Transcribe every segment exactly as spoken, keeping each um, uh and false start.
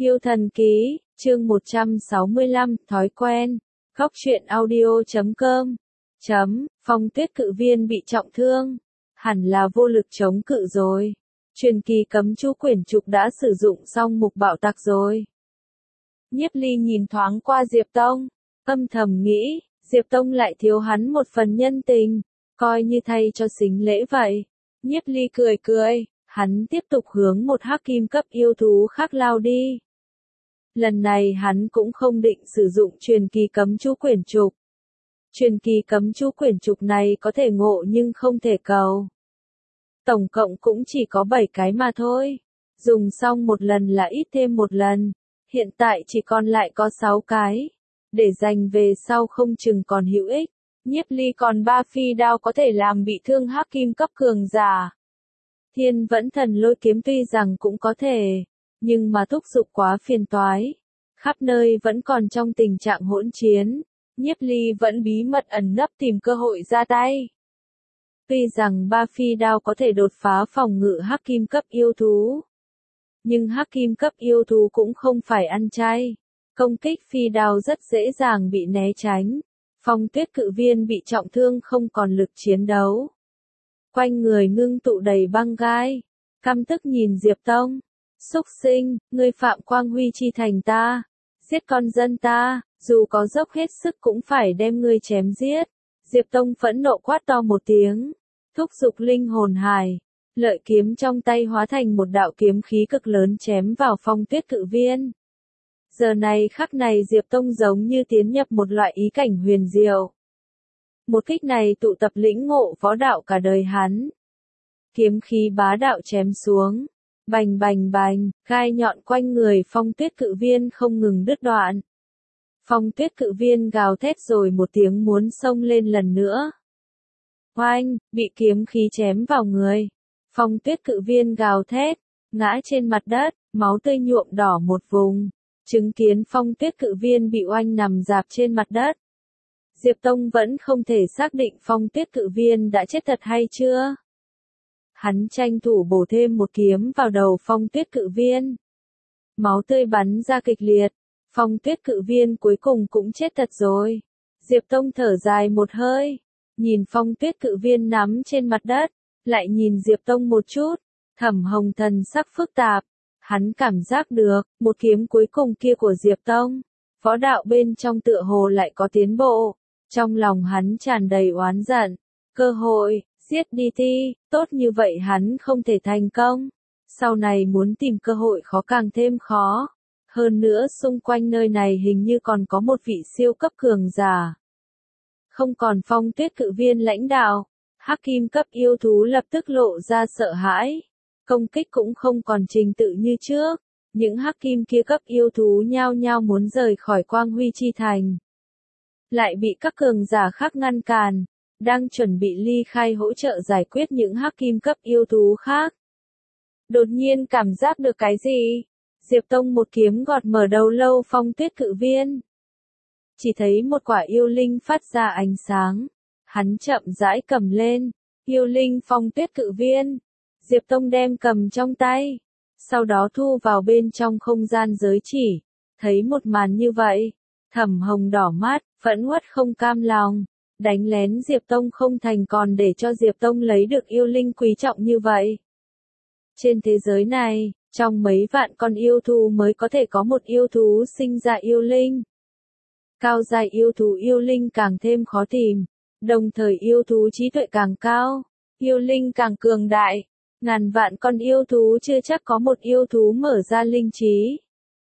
Yêu thần ký, chương một trăm sáu mươi lăm, thói quen. Góc truyện audio chấm com. Chấm, Phong Tuyết cự viên bị trọng thương. Hẳn là vô lực chống cự rồi. Truyền kỳ cấm chú quyển trục đã sử dụng xong mục bạo tạc rồi. Nhiếp Ly nhìn thoáng qua Diệp Tông, âm thầm nghĩ, Diệp Tông lại thiếu hắn một phần nhân tình, coi như thay cho sính lễ vậy. Nhiếp Ly cười cười, hắn tiếp tục hướng một hắc kim cấp yêu thú khác lao đi. Lần này hắn cũng không định sử dụng truyền kỳ cấm chú quyển trục. Truyền kỳ cấm chú quyển trục này có thể ngộ nhưng không thể cầu. Tổng cộng cũng chỉ có bảy cái mà thôi. Dùng xong một lần là ít thêm một lần. Hiện tại chỉ còn lại có sáu cái. Để dành về sau không chừng còn hữu ích. Nhiếp Ly còn ba phi đao có thể làm bị thương hắc kim cấp cường giả. Thiên vẫn thần lôi kiếm tuy rằng cũng có thể. Nhưng mà thúc giục quá phiền toái. Khắp nơi vẫn còn trong tình trạng hỗn chiến. Nhiếp Ly vẫn bí mật ẩn nấp tìm cơ hội ra tay. Tuy rằng ba phi đao có thể đột phá phòng ngự hắc kim cấp yêu thú. Nhưng hắc kim cấp yêu thú cũng không phải ăn chay. Công kích phi đao rất dễ dàng bị né tránh. Phong Tuyết cự viên bị trọng thương không còn lực chiến đấu. Quanh người ngưng tụ đầy băng gai. Căm tức nhìn Diệp Tông. Xúc sinh, ngươi phạm quang huy chi thành ta. Giết con dân ta, dù có dốc hết sức cũng phải đem ngươi chém giết. Diệp Tông phẫn nộ quát to một tiếng. Thúc giục linh hồn hải. Lợi kiếm trong tay hóa thành một đạo kiếm khí cực lớn chém vào Phong Tuyết cự viên. Giờ này khắc này Diệp Tông giống như tiến nhập một loại ý cảnh huyền diệu. Một kích này tụ tập lĩnh ngộ võ đạo cả đời hắn. Kiếm khí bá đạo chém xuống. Bành bành bành, gai nhọn quanh người Phong Tuyết cự viên không ngừng đứt đoạn. Phong Tuyết cự viên gào thét rồi một tiếng muốn xông lên lần nữa. Oanh, bị kiếm khí chém vào người. Phong Tuyết cự viên gào thét, ngã trên mặt đất, máu tươi nhuộm đỏ một vùng. Chứng kiến Phong Tuyết cự viên bị oanh nằm rạp trên mặt đất. Diệp Tông vẫn không thể xác định Phong Tuyết cự viên đã chết thật hay chưa. Hắn tranh thủ bổ thêm một kiếm vào đầu Phong Tuyết cự viên. Máu tươi bắn ra kịch liệt. Phong Tuyết cự viên cuối cùng cũng chết thật rồi. Diệp Tông thở dài một hơi. Nhìn Phong Tuyết cự viên nằm trên mặt đất. Lại nhìn Diệp Tông một chút. Thẩm Hồng thần sắc phức tạp. Hắn cảm giác được, một kiếm cuối cùng kia của Diệp Tông. Võ đạo bên trong tựa hồ lại có tiến bộ. Trong lòng hắn tràn đầy oán giận. Cơ hội. Giết đi thi, tốt như vậy hắn không thể thành công. Sau này muốn tìm cơ hội khó càng thêm khó. Hơn nữa xung quanh nơi này hình như còn có một vị siêu cấp cường giả. Không còn Phong Tuyết cự viên lãnh đạo. Hắc kim cấp yêu thú lập tức lộ ra sợ hãi. Công kích cũng không còn trình tự như trước. Những hắc kim kia cấp yêu thú nhao nhao muốn rời khỏi quang huy chi thành. Lại bị các cường giả khác ngăn cản. Đang chuẩn bị ly khai hỗ trợ giải quyết những hắc kim cấp yêu thú khác. Đột nhiên cảm giác được cái gì? Diệp Tông một kiếm gọt mở đầu lâu Phong Tuyết cự viên. Chỉ thấy một quả yêu linh phát ra ánh sáng. Hắn chậm rãi cầm lên. Yêu linh Phong Tuyết cự viên. Diệp Tông đem cầm trong tay. Sau đó thu vào bên trong không gian giới chỉ. Thấy một màn như vậy. Thẩm Hồng đỏ mắt, phẫn uất không cam lòng. Đánh lén Diệp Tông không thành còn để cho Diệp Tông lấy được yêu linh quý trọng như vậy. Trên thế giới này, trong mấy vạn con yêu thú mới có thể có một yêu thú sinh ra yêu linh. Cao giai yêu thú yêu linh càng thêm khó tìm, đồng thời yêu thú trí tuệ càng cao, yêu linh càng cường đại. Ngàn vạn con yêu thú chưa chắc có một yêu thú mở ra linh trí.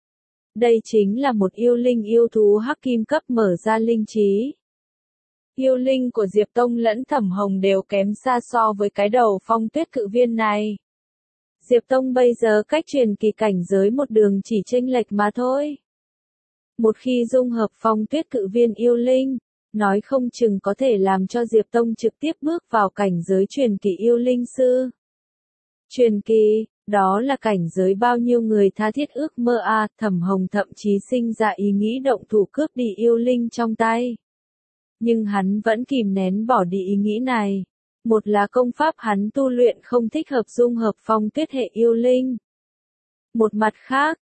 Đây chính là một yêu linh yêu thú hắc kim cấp mở ra linh trí. Yêu linh của Diệp Tông lẫn Thẩm Hồng đều kém xa so với cái đầu Phong Tuyết cự viên này. Diệp Tông bây giờ cách truyền kỳ cảnh giới một đường chỉ chênh lệch mà thôi. Một khi dung hợp Phong Tuyết cự viên yêu linh, nói không chừng có thể làm cho Diệp Tông trực tiếp bước vào cảnh giới truyền kỳ yêu linh sư. Truyền kỳ, đó là cảnh giới bao nhiêu người tha thiết ước mơ à, Thẩm Hồng thậm chí sinh ra ý nghĩ động thủ cướp đi yêu linh trong tay. Nhưng hắn vẫn kìm nén bỏ đi ý nghĩ này. Một là công pháp hắn tu luyện không thích hợp dung hợp Phong Tuyết hệ yêu linh. Một mặt khác,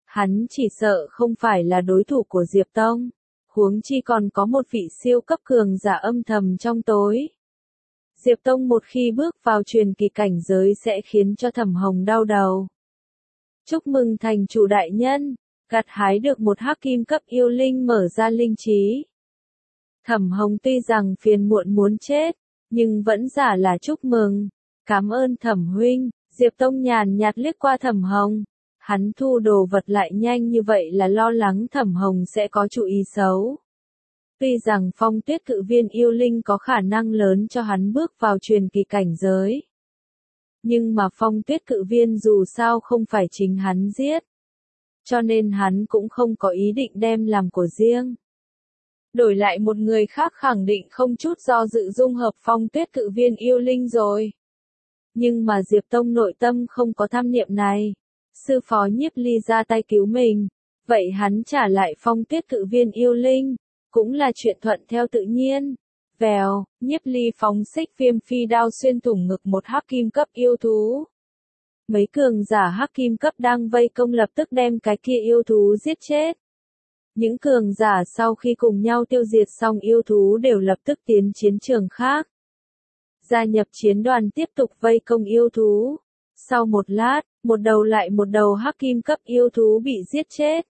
Hắn chỉ sợ không phải là đối thủ của Diệp Tông, huống chi còn có một vị siêu cấp cường giả âm thầm trong tối. Diệp Tông một khi bước vào truyền kỳ cảnh giới sẽ khiến cho Thẩm Hồng đau đầu. Chúc mừng thành chủ đại nhân, gặt hái được một hắc kim cấp yêu linh mở ra linh trí. Thẩm Hồng tuy rằng phiền muộn muốn chết, nhưng vẫn giả là chúc mừng. Cảm ơn Thẩm huynh. Diệp Tông nhàn nhạt liếc qua Thẩm Hồng. Hắn thu đồ vật lại nhanh như vậy là lo lắng Thẩm Hồng sẽ có chủ ý xấu. Tuy rằng Phong Tuyết Cự Viên yêu linh có khả năng lớn cho hắn bước vào truyền kỳ cảnh giới. Nhưng mà Phong Tuyết Cự Viên dù sao không phải chính hắn giết. Cho nên hắn cũng không có ý định đem làm của riêng. Đổi lại một người khác khẳng định không chút do dự dung hợp Phong Tuyết Cự Viên yêu linh rồi. Nhưng mà Diệp Tông nội tâm không có tham niệm này. Sư phó Nhiếp Ly ra tay cứu mình. Vậy hắn trả lại Phong Tuyết Cự Viên yêu linh. Cũng là chuyện thuận theo tự nhiên. Vèo, Nhiếp Ly phóng xích viêm phi đao xuyên thủng ngực một hắc kim cấp yêu thú. Mấy cường giả hắc kim cấp đang vây công lập tức đem cái kia yêu thú giết chết. Những cường giả sau khi cùng nhau tiêu diệt xong yêu thú đều lập tức tiến chiến trường khác. Gia nhập chiến đoàn tiếp tục vây công yêu thú. Sau một lát, một đầu lại một đầu hắc kim cấp yêu thú bị giết chết.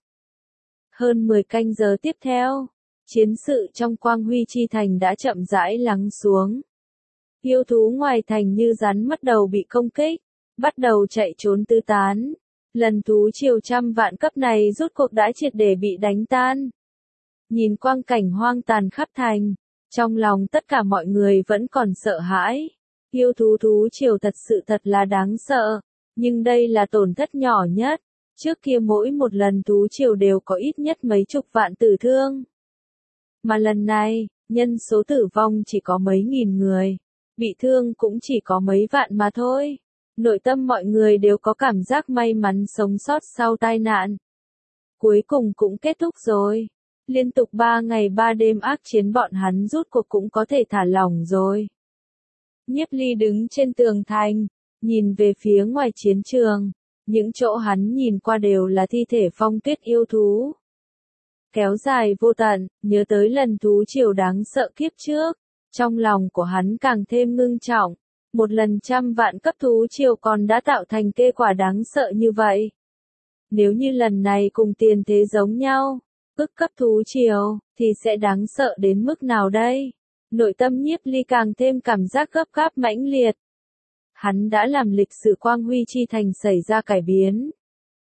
Hơn mười canh giờ tiếp theo, chiến sự trong Quang Huy Chi Thành đã chậm rãi lắng xuống. Yêu thú ngoài thành như rắn mất đầu bị công kích, bắt đầu chạy trốn tứ tán. Lần thú triều trăm vạn cấp này rốt cuộc đã triệt để bị đánh tan. Nhìn quang cảnh hoang tàn khắp thành, trong lòng tất cả mọi người vẫn còn sợ hãi. Yêu thú thú triều thật sự thật là đáng sợ, nhưng đây là tổn thất nhỏ nhất. Trước kia mỗi một lần thú triều đều có ít nhất mấy chục vạn tử thương. Mà lần này, nhân số tử vong chỉ có mấy nghìn người, bị thương cũng chỉ có mấy vạn mà thôi. Nội tâm mọi người đều có cảm giác may mắn sống sót sau tai nạn. Cuối cùng cũng kết thúc rồi. Liên tục ba ngày ba đêm ác chiến bọn hắn rút cuộc cũng có thể thả lỏng rồi. Nhiếp Ly đứng trên tường thành, nhìn về phía ngoài chiến trường. Những chỗ hắn nhìn qua đều là thi thể Phong Tuyết yêu thú. Kéo dài vô tận, nhớ tới lần thú triều đáng sợ kiếp trước. Trong lòng của hắn càng thêm ngưng trọng. Một lần trăm vạn cấp thú triều còn đã tạo thành kết quả đáng sợ như vậy. Nếu như lần này cùng tiền thế giống nhau, ức cấp thú triều, thì sẽ đáng sợ đến mức nào đây? Nội tâm Nhiếp Ly càng thêm cảm giác gấp gáp mãnh liệt. Hắn đã làm lịch sử Quang Huy Chi Thành xảy ra cải biến.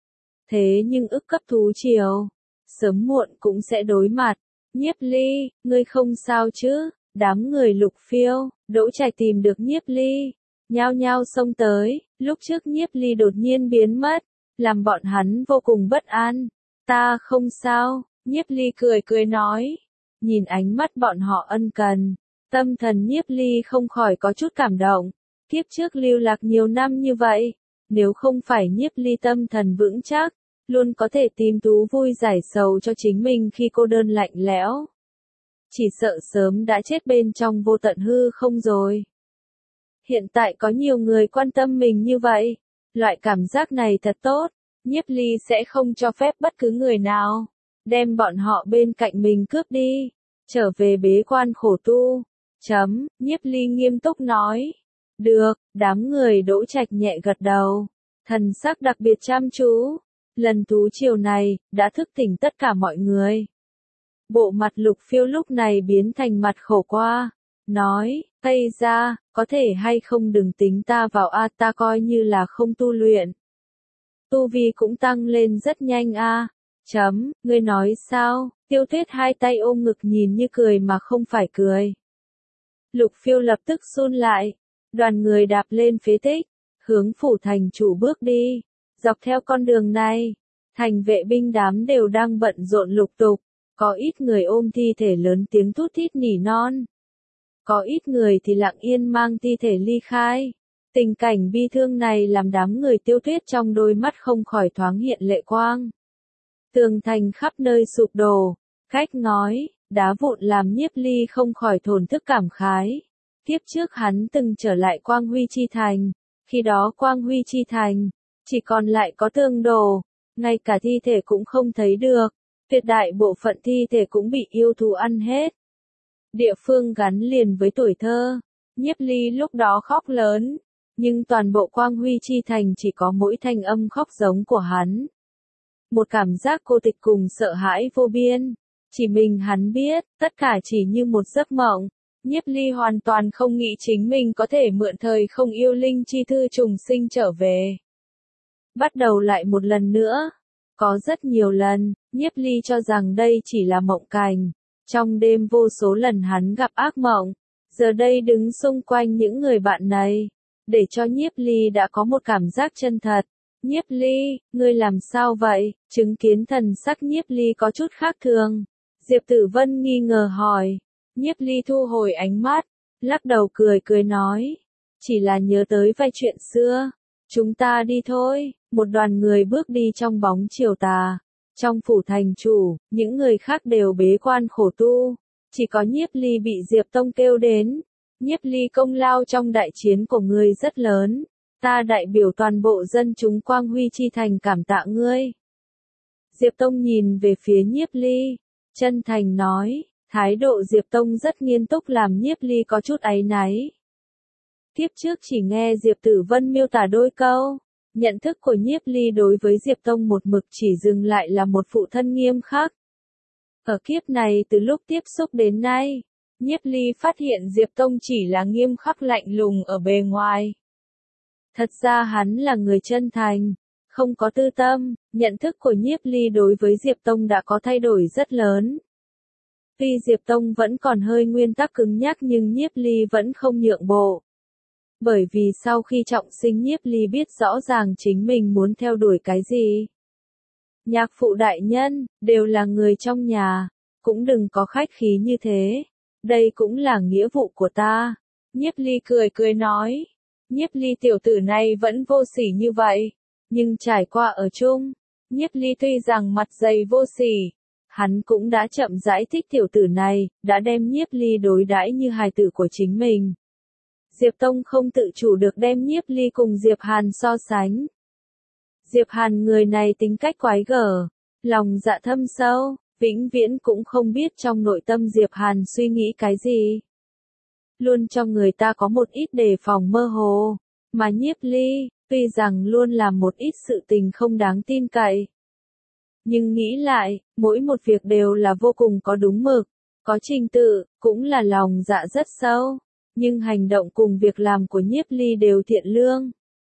Thế nhưng ức cấp thú triều, sớm muộn cũng sẽ đối mặt. Nhiếp Ly, ngươi không sao chứ? Đám người Lục Phiêu, Đỗ Trạch tìm được Nhiếp Ly, nhao nhao xông tới. Lúc trước Nhiếp Ly đột nhiên biến mất, làm bọn hắn vô cùng bất an. Ta không sao, Nhiếp Ly cười cười nói. Nhìn ánh mắt bọn họ ân cần, tâm thần Nhiếp Ly không khỏi có chút cảm động. Kiếp trước lưu lạc nhiều năm như vậy, nếu không phải Nhiếp Ly tâm thần vững chắc, luôn có thể tìm thú vui giải sầu cho chính mình khi cô đơn lạnh lẽo. Chỉ sợ sớm đã chết bên trong vô tận hư không rồi. Hiện tại có nhiều người quan tâm mình như vậy, loại cảm giác này thật tốt. Nhiếp Ly sẽ không cho phép bất cứ người nào đem bọn họ bên cạnh mình cướp đi, trở về bế quan khổ tu. Chấm, Nhiếp Ly nghiêm túc nói. Được, đám người Đỗ Trạch nhẹ gật đầu, thần sắc đặc biệt chăm chú. Lần thú triều này, đã thức tỉnh tất cả mọi người. Bộ mặt Lục Phiêu lúc này biến thành mặt khổ qua, nói, Tây ra, có thể hay không đừng tính ta vào a, ta coi như là không tu luyện. Tu vi cũng tăng lên rất nhanh a. Chấm, ngươi nói sao? Tiêu Tuyết hai tay ôm ngực nhìn như cười mà không phải cười. Lục Phiêu lập tức run lại, đoàn người đạp lên phế tích, hướng phủ thành chủ bước đi. Dọc theo con đường này, thành vệ binh đám đều đang bận rộn lục tục. Có ít người ôm thi thể lớn tiếng thút thít nỉ non. Có ít người thì lặng yên mang thi thể ly khai. Tình cảnh bi thương này làm đám người Tiêu Tuyết trong đôi mắt không khỏi thoáng hiện lệ quang. Tường thành khắp nơi sụp đổ, khách ngói, đá vụn làm Nhiếp Ly không khỏi thổn thức cảm khái. Kiếp trước hắn từng trở lại Quang Huy Chi Thành, khi đó Quang Huy Chi Thành chỉ còn lại có tường đổ, ngay cả thi thể cũng không thấy được, tuyệt đại bộ phận thi thể cũng bị yêu thú ăn hết. Địa phương gắn liền với tuổi thơ, Nhiếp Ly lúc đó khóc lớn, nhưng toàn bộ Quang Huy Chi Thành chỉ có mỗi thanh âm khóc giống của hắn. Một cảm giác cô tịch cùng sợ hãi vô biên, chỉ mình hắn biết, tất cả chỉ như một giấc mộng. Nhiếp Ly hoàn toàn không nghĩ chính mình có thể mượn thời không yêu linh chi thư trùng sinh trở về. Bắt đầu lại một lần nữa. Có rất nhiều lần, Nhiếp Ly cho rằng đây chỉ là mộng cảnh. Trong đêm vô số lần hắn gặp ác mộng, giờ đây đứng xung quanh những người bạn này, để cho Nhiếp Ly đã có một cảm giác chân thật. Nhiếp Ly, ngươi làm sao vậy? Chứng kiến thần sắc Nhiếp Ly có chút khác thường. Diệp Tử Vân nghi ngờ hỏi. Nhiếp Ly thu hồi ánh mắt, lắc đầu cười cười nói. Chỉ là nhớ tới vài chuyện xưa. Chúng ta đi thôi. Một đoàn người bước đi trong bóng chiều tà. Trong phủ thành chủ, những người khác đều bế quan khổ tu. Chỉ có Nhiếp Ly bị Diệp Tông kêu đến. Nhiếp Ly công lao trong đại chiến của ngươi rất lớn. Ta đại biểu toàn bộ dân chúng Quang Huy Chi Thành cảm tạ ngươi. Diệp Tông nhìn về phía Nhiếp Ly, chân thành nói, thái độ Diệp Tông rất nghiêm túc làm Nhiếp Ly có chút áy náy. Tiếp trước chỉ nghe Diệp Tử Vân miêu tả đôi câu, nhận thức của Nhiếp Ly đối với Diệp Tông một mực chỉ dừng lại là một phụ thân nghiêm khắc. Ở kiếp này từ lúc tiếp xúc đến nay, Nhiếp Ly phát hiện Diệp Tông chỉ là nghiêm khắc lạnh lùng ở bề ngoài. Thật ra hắn là người chân thành, không có tư tâm, nhận thức của Nhiếp Ly đối với Diệp Tông đã có thay đổi rất lớn. Tuy Diệp Tông vẫn còn hơi nguyên tắc cứng nhắc nhưng Nhiếp Ly vẫn không nhượng bộ. Bởi vì sau khi trọng sinh Nhiếp Ly biết rõ ràng chính mình muốn theo đuổi cái gì. Nhạc phụ đại nhân, đều là người trong nhà, cũng đừng có khách khí như thế. Đây cũng là nghĩa vụ của ta. Nhiếp Ly cười cười nói. Nhiếp Ly tiểu tử này vẫn vô sỉ như vậy, nhưng trải qua ở chung, Nhiếp Ly tuy rằng mặt dày vô sỉ, hắn cũng đã chậm rãi thích tiểu tử này, đã đem Nhiếp Ly đối đãi như hài tử của chính mình. Diệp Tông không tự chủ được đem Nhiếp Ly cùng Diệp Hàn so sánh. Diệp Hàn người này tính cách quái gở, lòng dạ thâm sâu, vĩnh viễn cũng không biết trong nội tâm Diệp Hàn suy nghĩ cái gì. Luôn cho người ta có một ít đề phòng mơ hồ, mà Nhiếp Ly, tuy rằng luôn làm một ít sự tình không đáng tin cậy. Nhưng nghĩ lại, mỗi một việc đều là vô cùng có đúng mực, có trình tự, cũng là lòng dạ rất sâu, nhưng hành động cùng việc làm của Nhiếp Ly đều thiện lương.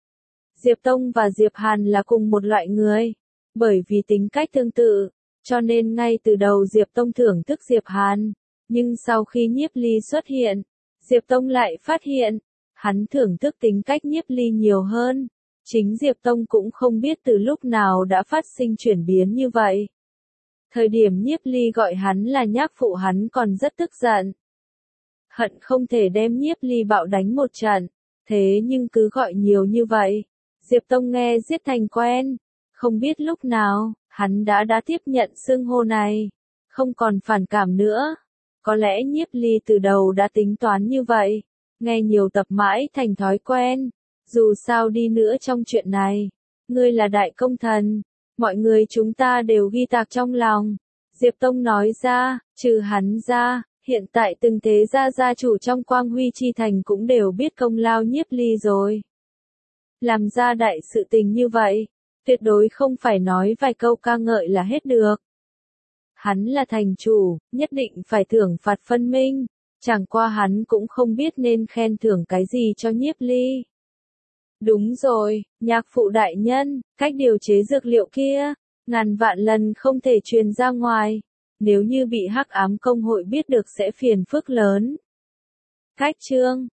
Diệp Tông và Diệp Hàn là cùng một loại người, bởi vì tính cách tương tự, cho nên ngay từ đầu Diệp Tông thưởng thức Diệp Hàn, nhưng sau khi Nhiếp Ly xuất hiện, Diệp Tông lại phát hiện, hắn thưởng thức tính cách Nhiếp Ly nhiều hơn. Chính Diệp Tông cũng không biết từ lúc nào đã phát sinh chuyển biến như vậy. Thời điểm Nhiếp Ly gọi hắn là nhác phụ hắn còn rất tức giận. Hận không thể đem Nhiếp Ly bạo đánh một trận, thế nhưng cứ gọi nhiều như vậy. Diệp Tông nghe giết thành quen, không biết lúc nào, hắn đã đã tiếp nhận xưng hô này, không còn phản cảm nữa. Có lẽ Nhiếp Ly từ đầu đã tính toán như vậy, nghe nhiều tập mãi thành thói quen, dù sao đi nữa trong chuyện này, ngươi là đại công thần, mọi người chúng ta đều ghi tạc trong lòng. Diệp Tông nói ra, trừ hắn ra, hiện tại từng thế gia gia chủ trong Quang Huy Chi Thành cũng đều biết công lao Nhiếp Ly rồi. Làm ra đại sự tình như vậy, tuyệt đối không phải nói vài câu ca ngợi là hết được. Hắn là thành chủ, nhất định phải thưởng phạt phân minh, chẳng qua hắn cũng không biết nên khen thưởng cái gì cho Nhiếp Ly. Đúng rồi, nhạc phụ đại nhân, cách điều chế dược liệu kia, ngàn vạn lần không thể truyền ra ngoài, nếu như bị Hắc Ám Công hội biết được sẽ phiền phức lớn. Cách chương